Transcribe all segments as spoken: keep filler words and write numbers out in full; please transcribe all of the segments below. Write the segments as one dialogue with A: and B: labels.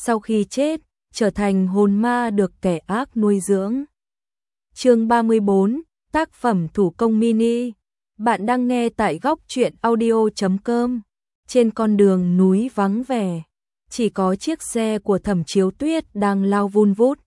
A: sau khi chết, trở thành hồn ma được kẻ ác nuôi dưỡng. Chương ba mươi bốn, tác phẩm thủ công mini. Bạn đang nghe tại góc truyện audio chấm com. Trên con đường núi vắng vẻ, chỉ có chiếc xe của Thẩm Chiếu Tuyết đang lao vun vút.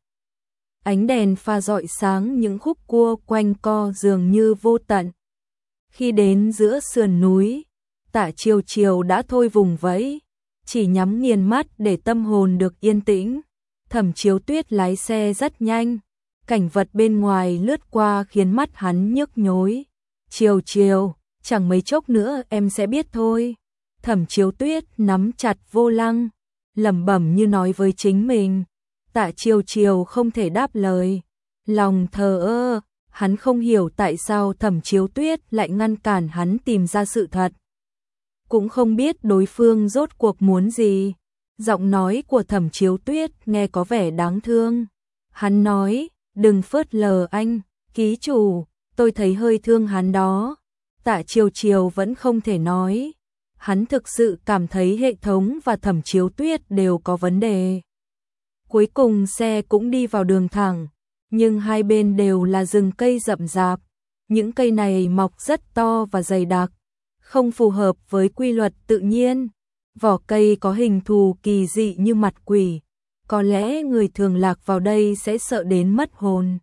A: Ánh đèn pha rọi sáng những khúc cua quanh co dường như vô tận. Khi đến giữa sườn núi, Tạ Chiều Chiều đã thôi vùng vẫy, chỉ nhắm nghiền mắt để tâm hồn được yên tĩnh. Thẩm Chiếu Tuyết lái xe rất nhanh, cảnh vật bên ngoài lướt qua khiến mắt hắn nhức nhối. Chiều Chiều, chẳng mấy chốc nữa em sẽ biết thôi. Thẩm Chiếu Tuyết nắm chặt vô lăng, lẩm bẩm như nói với chính mình. Tạ Chiều Chiều không thể đáp lời, lòng thờ ơ, hắn không hiểu tại sao Thẩm Chiếu Tuyết lại ngăn cản hắn tìm ra sự thật. Cũng không biết đối phương rốt cuộc muốn gì. Giọng nói của Thẩm Chiếu Tuyết nghe có vẻ đáng thương. Hắn nói, đừng phớt lờ anh, ký chủ, tôi thấy hơi thương hắn đó. Tạ Chiều Chiều vẫn không thể nói. Hắn thực sự cảm thấy hệ thống và Thẩm Chiếu Tuyết đều có vấn đề. Cuối cùng xe cũng đi vào đường thẳng, nhưng hai bên đều là rừng cây rậm rạp. Những cây này mọc rất to và dày đặc, không phù hợp với quy luật tự nhiên. Vỏ cây có hình thù kỳ dị như mặt quỷ, có lẽ người thường lạc vào đây sẽ sợ đến mất hồn.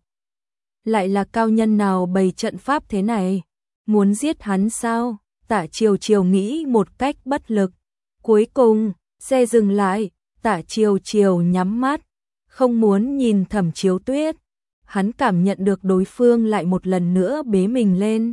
A: Lại là cao nhân nào bày trận pháp thế này? Muốn giết hắn sao? Tạ Chiều Chiều nghĩ một cách bất lực. Cuối cùng, xe dừng lại, Tạ Chiều Chiều nhắm mắt, không muốn nhìn Thẩm Chiếu Tuyết. Hắn cảm nhận được đối phương lại một lần nữa bế mình lên,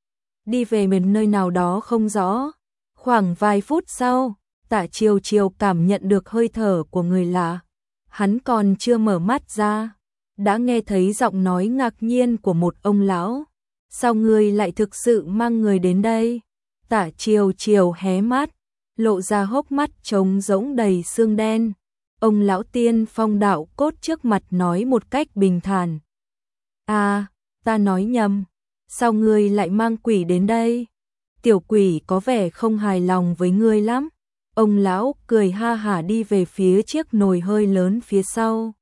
A: đi về miền nơi nào đó không rõ. Khoảng vài phút sau, Tạ Chiều Chiều cảm nhận được hơi thở của người lạ. Hắn còn chưa mở mắt ra, đã nghe thấy giọng nói ngạc nhiên của một ông lão. Sao ngươi lại thực sự mang người đến đây? Tạ Chiều Chiều hé mắt, lộ ra hốc mắt trống rỗng đầy xương đen. Ông lão tiên phong đạo cốt trước mặt nói một cách bình thản. À, ta nói nhầm, sao ngươi lại mang quỷ đến đây? Tiểu quỷ có vẻ không hài lòng với ngươi lắm. Ông lão cười ha hả đi về phía chiếc nồi hơi lớn phía sau.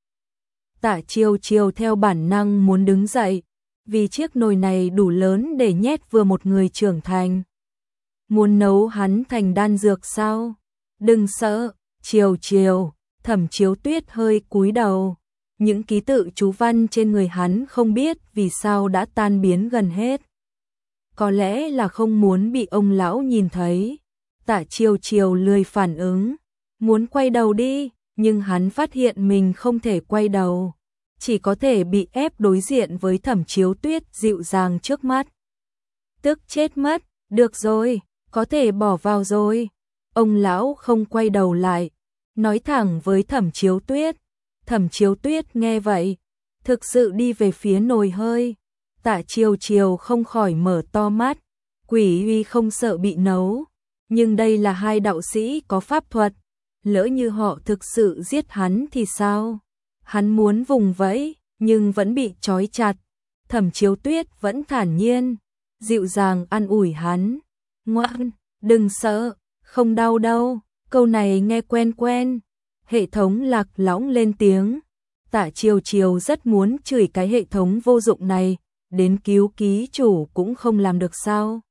A: Tạ Chiều Chiều theo bản năng muốn đứng dậy, vì chiếc nồi này đủ lớn để nhét vừa một người trưởng thành. Muốn nấu hắn thành đan dược sao? Đừng sợ, Chiều Chiều. Thẩm Chiếu Tuyết hơi cúi đầu. Những ký tự chú văn trên người hắn không biết vì sao đã tan biến gần hết. Có lẽ là không muốn bị ông lão nhìn thấy. Tạ Chiều Chiều lười phản ứng, muốn quay đầu đi, nhưng hắn phát hiện mình không thể quay đầu, chỉ có thể bị ép đối diện với Thẩm Chiếu Tuyết dịu dàng trước mắt. Tức chết mất, được rồi, có thể bỏ vào rồi. Ông lão không quay đầu lại, nói thẳng với Thẩm Chiếu Tuyết. Thẩm Chiếu Tuyết nghe vậy, thực sự đi về phía nồi hơi. Tạ Chiều Chiều không khỏi mở to mắt. Quỷ uy không sợ bị nấu, nhưng đây là hai đạo sĩ có pháp thuật, lỡ như họ thực sự giết hắn thì sao? Hắn muốn vùng vẫy, nhưng vẫn bị trói chặt. Thẩm Chiếu Tuyết vẫn thản nhiên, dịu dàng an ủi hắn. Ngoan, đừng sợ, không đau đâu. Câu này nghe quen quen. Hệ thống lạc lõng lên tiếng. Tạ Chiều Chiều rất muốn chửi cái hệ thống vô dụng này, đến cứu ký chủ cũng không làm được sao?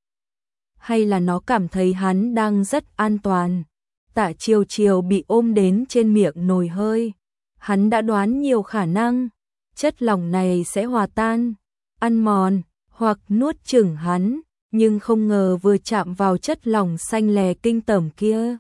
A: Hay là nó cảm thấy hắn đang rất an toàn? Tạ Chiều Chiều bị ôm đến trên miệng nồi hơi. Hắn đã đoán nhiều khả năng, chất lỏng này sẽ hòa tan, ăn mòn, hoặc nuốt chửng hắn, nhưng không ngờ vừa chạm vào chất lỏng xanh lè kinh tởm kia.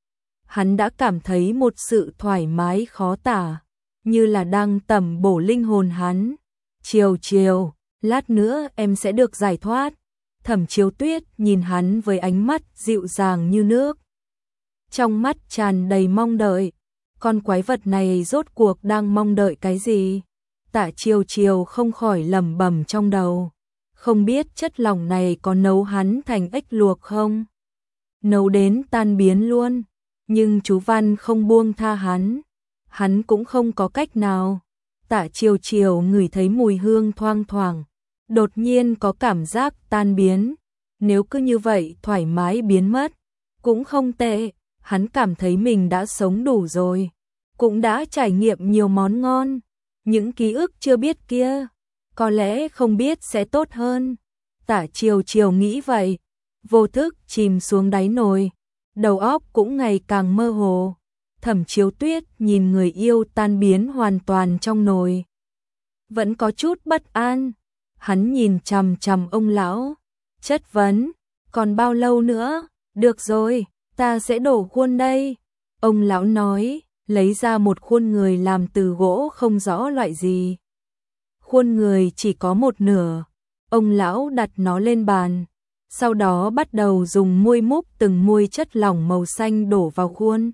A: Hắn đã cảm thấy một sự thoải mái khó tả, như là đang tẩm bổ linh hồn hắn. Chiều Chiều, lát nữa em sẽ được giải thoát. Thẩm Chiếu Tuyết nhìn hắn với ánh mắt dịu dàng như nước, trong mắt tràn đầy mong đợi. Con quái vật này rốt cuộc đang mong đợi cái gì? Tạ Chiều Chiều không khỏi lẩm bẩm trong đầu. Không biết chất lỏng này có nấu hắn thành ếch luộc không? Nấu đến tan biến luôn. Nhưng chú Văn không buông tha hắn. Hắn cũng không có cách nào. Tạ Chiều Chiều ngửi thấy mùi hương thoang thoảng, đột nhiên có cảm giác tan biến. Nếu cứ như vậy thoải mái biến mất, cũng không tệ. Hắn cảm thấy mình đã sống đủ rồi. cũng đã trải nghiệm nhiều món ngon, những ký ức chưa biết kia, có lẽ không biết sẽ tốt hơn. Tả Chiều Chiều nghĩ vậy, vô thức chìm xuống đáy nồi, đầu óc cũng ngày càng mơ hồ. Thẩm Chiếu Tuyết nhìn người yêu tan biến hoàn toàn trong nồi, vẫn có chút bất an. Hắn nhìn chằm chằm ông lão, chất vấn, còn bao lâu nữa? Được rồi, ta sẽ đổ khuôn đây. Ông lão nói, lấy ra một khuôn người làm từ gỗ không rõ loại gì. Khuôn người chỉ có một nửa. Ông lão đặt nó lên bàn, sau đó bắt đầu dùng muôi múc từng muôi chất lỏng màu xanh đổ vào khuôn.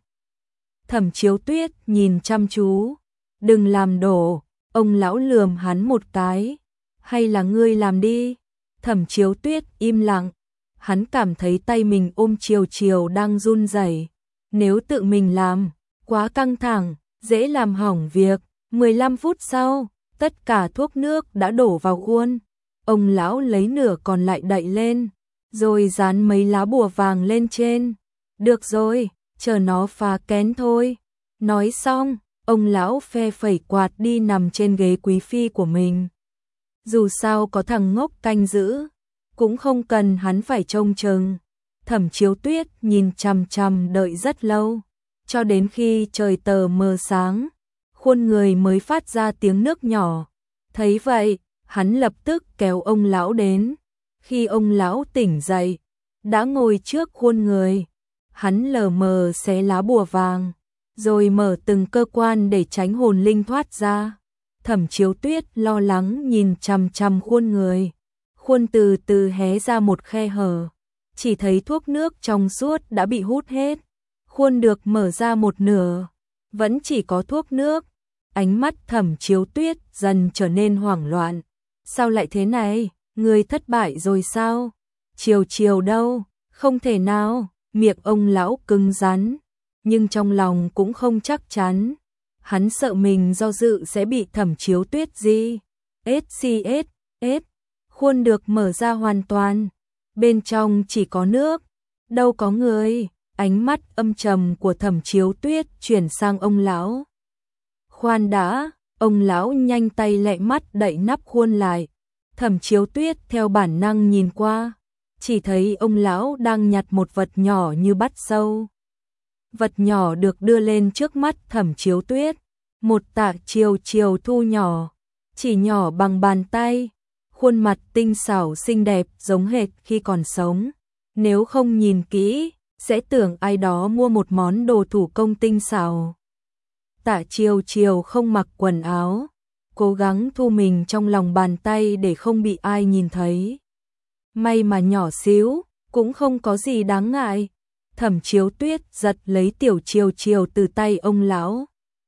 A: Thẩm Chiếu Tuyết nhìn chăm chú, đừng làm đổ. Ông lão lườm hắn một cái, hay là ngươi làm đi. Thẩm Chiếu Tuyết im lặng, hắn cảm thấy tay mình ôm Chiều Chiều đang run rẩy. Nếu tự mình làm, quá căng thẳng, dễ làm hỏng việc. mười lăm phút sau, tất cả thuốc nước đã đổ vào khuôn. Ông lão lấy nửa còn lại đậy lên, rồi dán mấy lá bùa vàng lên trên. Được rồi, chờ nó phá kén thôi. Nói xong, ông lão phe phẩy quạt đi nằm trên ghế quý phi của mình. Dù sao có thằng ngốc canh giữ, cũng không cần hắn phải trông chừng. Thẩm Chiếu Tuyết nhìn chằm chằm đợi rất lâu, cho đến khi trời tờ mờ sáng, khuôn người mới phát ra tiếng nước nhỏ. Thấy vậy, hắn lập tức kéo ông lão đến. Khi ông lão tỉnh dậy, đã ngồi trước khuôn người. Hắn lờ mờ xé lá bùa vàng, rồi mở từng cơ quan để tránh hồn linh thoát ra. Thẩm Chiếu Tuyết lo lắng nhìn chằm chằm khuôn người. Khuôn từ từ hé ra một khe hở, chỉ thấy thuốc nước trong suốt đã bị hút hết. Khuôn được mở ra một nửa, vẫn chỉ có thuốc nước. Ánh mắt Thẩm Chiếu Tuyết dần trở nên hoảng loạn. Sao lại thế này? Người thất bại rồi sao? Chiều Chiều đâu? Không thể nào. Miệng ông lão cứng rắn, nhưng trong lòng cũng không chắc chắn. Hắn sợ mình do dự sẽ bị Thẩm Chiếu Tuyết gì. ét xê ét, ét. Khuôn được mở ra hoàn toàn, bên trong chỉ có nước, đâu có người. Ánh mắt âm trầm của Thẩm Chiếu Tuyết chuyển sang ông lão. Khoan đã, ông lão nhanh tay lẹ mắt đậy nắp khuôn lại. Thẩm Chiếu Tuyết theo bản năng nhìn qua, chỉ thấy ông lão đang nhặt một vật nhỏ như bắt sâu. Vật nhỏ được đưa lên trước mắt Thẩm Chiếu Tuyết, một tạ Chiều Chiều thu nhỏ, chỉ nhỏ bằng bàn tay, khuôn mặt tinh xảo xinh đẹp giống hệt khi còn sống. Nếu không nhìn kỹ, sẽ tưởng ai đó mua một món đồ thủ công tinh xảo. Tạ Chiều Chiều không mặc quần áo, cố gắng thu mình trong lòng bàn tay để không bị ai nhìn thấy. May mà nhỏ xíu, cũng không có gì đáng ngại. Thẩm Chiếu Tuyết giật lấy tiểu Chiều Chiều từ tay ông lão,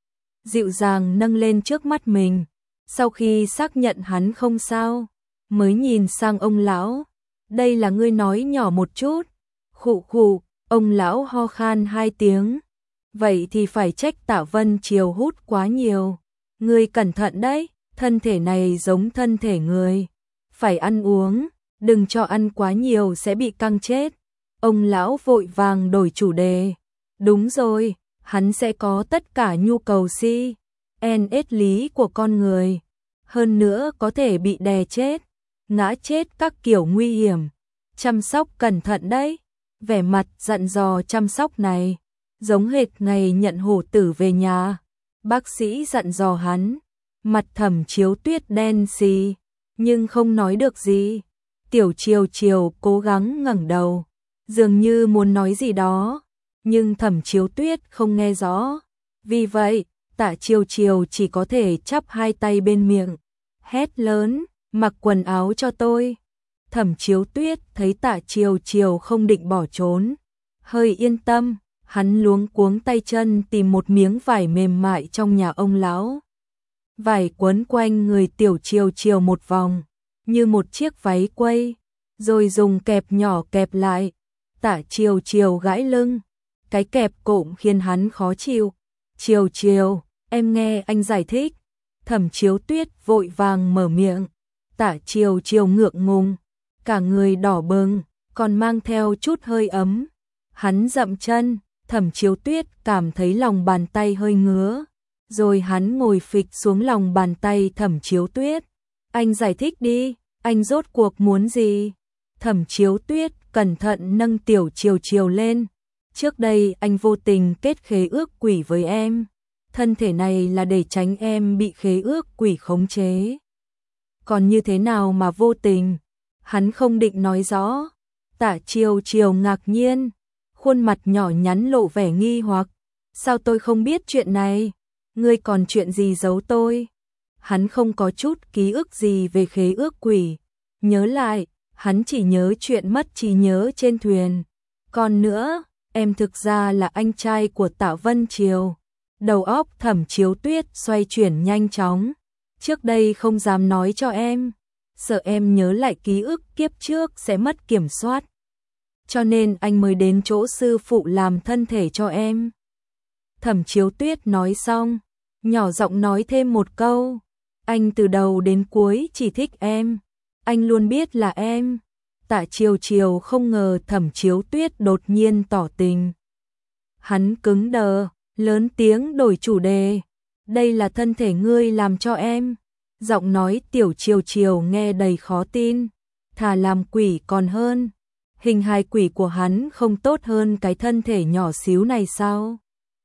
A: dịu dàng nâng lên trước mắt mình. Sau khi xác nhận hắn không sao, mới nhìn sang ông lão. Đây là ngươi nói nhỏ một chút. Khụ khụ, ông lão ho khan hai tiếng. Vậy thì phải trách Tạ Vân Chiều hút quá nhiều. Ngươi cẩn thận đấy, thân thể này giống thân thể người. Phải ăn uống, đừng cho ăn quá nhiều sẽ bị căng chết. Ông lão vội vàng đổi chủ đề. Đúng rồi, hắn sẽ có tất cả nhu cầu si, en ét lý của con người. Hơn nữa có thể bị đè chết, ngã chết các kiểu nguy hiểm. Chăm sóc cẩn thận đấy. Vẻ mặt dặn dò chăm sóc này, giống hệt ngày nhận hổ tử về nhà. Bác sĩ dặn dò hắn. Mặt Thẩm Chiếu Tuyết đen xì, nhưng không nói được gì. Tiểu Chiều Chiều cố gắng ngẩng đầu, dường như muốn nói gì đó, nhưng Thẩm Chiếu Tuyết không nghe rõ. Vì vậy, Tạ Chiều Chiều chỉ có thể chắp hai tay bên miệng, hét lớn, mặc quần áo cho tôi. Thẩm Chiếu Tuyết thấy Tạ Chiều Chiều không định bỏ trốn, hơi yên tâm, hắn luống cuống tay chân tìm một miếng vải mềm mại trong nhà ông lão. Vải quấn quanh người tiểu Chiều Chiều một vòng, như một chiếc váy quây, rồi dùng kẹp nhỏ kẹp lại. Tạ Chiều Chiều gãi lưng, cái kẹp cộm khiến hắn khó chịu. Chiều Chiều, em nghe anh giải thích. Thẩm Chiếu Tuyết vội vàng mở miệng. Tạ Chiều Chiều ngượng ngùng, cả người đỏ bừng, còn mang theo chút hơi ấm. Hắn dậm chân, Thẩm Chiếu Tuyết cảm thấy lòng bàn tay hơi ngứa. Rồi hắn ngồi phịch xuống lòng bàn tay Thẩm Chiếu Tuyết. Anh giải thích đi, anh rốt cuộc muốn gì? Thẩm Chiếu Tuyết cẩn thận nâng Tiểu Chiều Chiều lên. Trước đây anh vô tình kết khế ước quỷ với em. Thân thể này là để tránh em bị khế ước quỷ khống chế. Còn như thế nào mà vô tình? Hắn không định nói rõ. Tạ Chiều Chiều ngạc nhiên, khuôn mặt nhỏ nhắn lộ vẻ nghi hoặc. Sao tôi không biết chuyện này? Ngươi còn chuyện gì giấu tôi? Hắn không có chút ký ức gì về khế ước quỷ. Nhớ lại, hắn chỉ nhớ chuyện mất trí nhớ trên thuyền. Còn nữa, em thực ra là anh trai của Tạ Vân Triều. Đầu óc Thẩm Chiếu Tuyết xoay chuyển nhanh chóng. Trước đây không dám nói cho em, sợ em nhớ lại ký ức kiếp trước sẽ mất kiểm soát. Cho nên anh mới đến chỗ sư phụ làm thân thể cho em. Thẩm Chiếu Tuyết nói xong, nhỏ giọng nói thêm một câu. Anh từ đầu đến cuối chỉ thích em. Anh luôn biết là em. Tạ Chiều Chiều không ngờ Thẩm Chiếu Tuyết đột nhiên tỏ tình. Hắn cứng đờ, lớn tiếng đổi chủ đề. Đây là thân thể ngươi làm cho em. Giọng nói Tiểu Chiều Chiều nghe đầy khó tin. Thà làm quỷ còn hơn. Hình hài quỷ của hắn không tốt hơn cái thân thể nhỏ xíu này sao?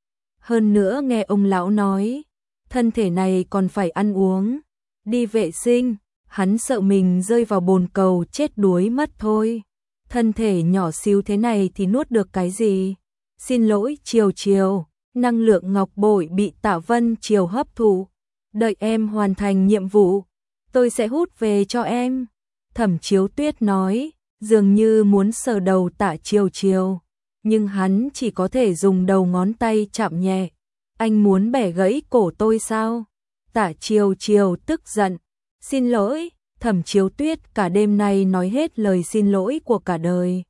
A: Hơn nữa nghe ông lão nói, thân thể này còn phải ăn uống, đi vệ sinh, hắn sợ mình rơi vào bồn cầu chết đuối mất thôi. Thân thể nhỏ xíu thế này thì nuốt được cái gì? Xin lỗi Chiều Chiều, năng lượng ngọc bội bị Tạ Vân Triều hấp thụ. Đợi em hoàn thành nhiệm vụ, tôi sẽ hút về cho em. Thẩm Chiếu Tuyết nói, dường như muốn sờ đầu Tạ Chiều Chiều, nhưng hắn chỉ có thể dùng đầu ngón tay chạm nhẹ. Anh muốn bẻ gãy cổ tôi sao? Tạ Chiều Chiều tức giận. Xin lỗi, Thẩm Chiếu Tuyết cả đêm nay nói hết lời xin lỗi của cả đời.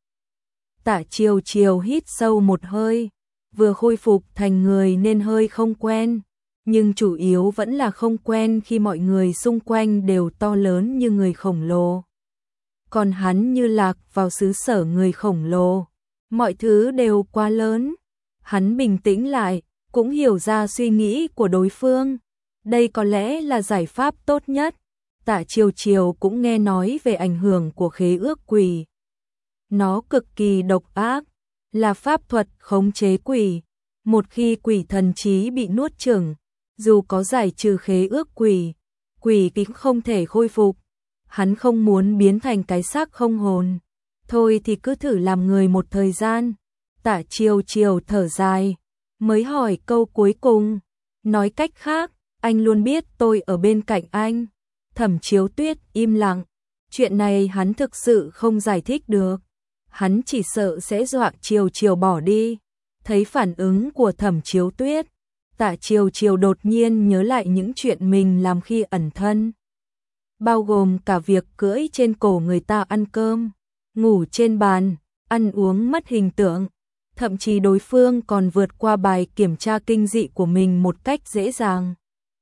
A: Tạ Chiều Chiều hít sâu một hơi, vừa khôi phục thành người nên hơi không quen, nhưng chủ yếu vẫn là không quen khi mọi người xung quanh đều to lớn như người khổng lồ. Còn hắn như lạc vào xứ sở người khổng lồ, mọi thứ đều quá lớn. Hắn bình tĩnh lại, cũng hiểu ra suy nghĩ của đối phương. Đây có lẽ là giải pháp tốt nhất. Tạ Chiều Chiều cũng nghe nói về ảnh hưởng của khế ước quỷ. Nó cực kỳ độc ác, là pháp thuật khống chế quỷ. Một khi quỷ thần trí bị nuốt chửng, dù có giải trừ khế ước quỷ, quỷ cũng không thể khôi phục. Hắn không muốn biến thành cái xác không hồn. Thôi thì cứ thử làm người một thời gian. Tạ Chiều Chiều thở dài, mới hỏi câu cuối cùng. Nói cách khác, anh luôn biết tôi ở bên cạnh anh. Thẩm Chiếu Tuyết im lặng. Chuyện này hắn thực sự không giải thích được. Hắn chỉ sợ sẽ dọa Chiều Chiều bỏ đi. Thấy phản ứng của Thẩm Chiếu Tuyết, Tạ Chiều Chiều đột nhiên nhớ lại những chuyện mình làm khi ẩn thân. Bao gồm cả việc cưỡi trên cổ người ta ăn cơm, ngủ trên bàn, ăn uống mất hình tượng. Thậm chí đối phương còn vượt qua bài kiểm tra kinh dị của mình một cách dễ dàng.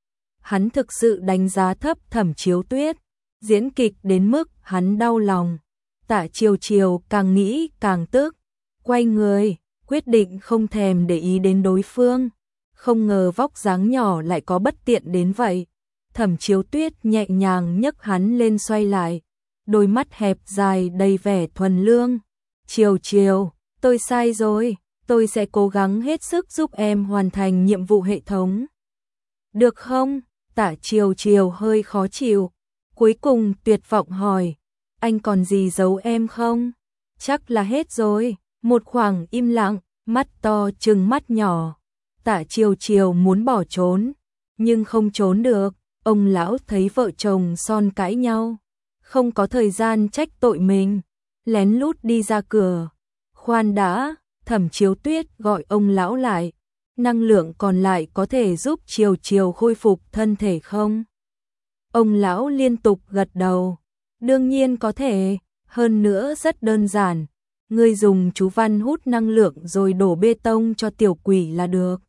A: Hắn thực sự đánh giá thấp Thẩm Chiếu Tuyết, diễn kịch đến mức hắn đau lòng. Tạ Chiều Chiều càng nghĩ càng tức, quay người, quyết định không thèm để ý đến đối phương. Không ngờ vóc dáng nhỏ lại có bất tiện đến vậy. Thẩm Chiếu Tuyết nhẹ nhàng nhấc hắn lên xoay lại, đôi mắt hẹp dài đầy vẻ thuần lương. Chiều Chiều, tôi sai rồi, tôi sẽ cố gắng hết sức giúp em hoàn thành nhiệm vụ hệ thống. Được không? Tạ Chiều Chiều hơi khó chịu, cuối cùng tuyệt vọng hỏi, anh còn gì giấu em không? Chắc là hết rồi. Một khoảng im lặng, mắt to trừng mắt nhỏ. Tạ Chiều Chiều muốn bỏ trốn, nhưng không trốn được. Ông lão thấy vợ chồng son cãi nhau, không có thời gian trách tội mình, lén lút đi ra cửa. Khoan đã, Thẩm Chiếu Tuyết gọi ông lão lại. Năng lượng còn lại có thể giúp Chiều Chiều khôi phục thân thể không? Ông lão liên tục gật đầu. Đương nhiên có thể, hơn nữa rất đơn giản. Ngươi dùng chú văn hút năng lượng rồi đổ bê tông cho tiểu quỷ là được.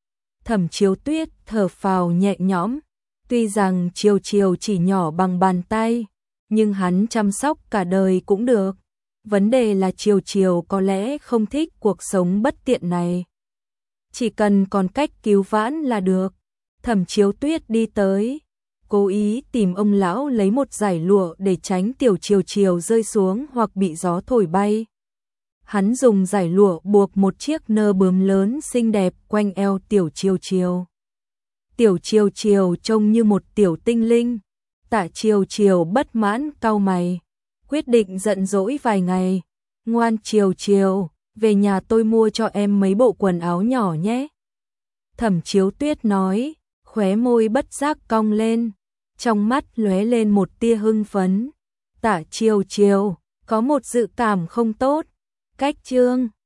A: Thẩm Chiếu Tuyết thở phào nhẹ nhõm. Tuy rằng Chiều Chiều chỉ nhỏ bằng bàn tay, nhưng hắn chăm sóc cả đời cũng được. Vấn đề là Chiều Chiều có lẽ không thích cuộc sống bất tiện này. Chỉ cần còn cách cứu vãn là được. Thẩm Chiếu Tuyết đi tới, cố ý tìm ông lão lấy một dải lụa để tránh Tiểu Chiều Chiều rơi xuống hoặc bị gió thổi bay. Hắn dùng dải lụa buộc một chiếc nơ bướm lớn xinh đẹp quanh eo Tiểu Chiều Chiều. Tiểu Chiều Chiều trông như một tiểu tinh linh. Tạ Chiều Chiều bất mãn cau mày, quyết định giận dỗi vài ngày. Ngoan Chiều Chiều, về nhà tôi mua cho em mấy bộ quần áo nhỏ nhé. Thẩm Chiếu Tuyết nói, khóe môi bất giác cong lên, trong mắt lóe lên một tia hưng phấn. Tạ Chiều Chiều, có một dự cảm không tốt. Cách chương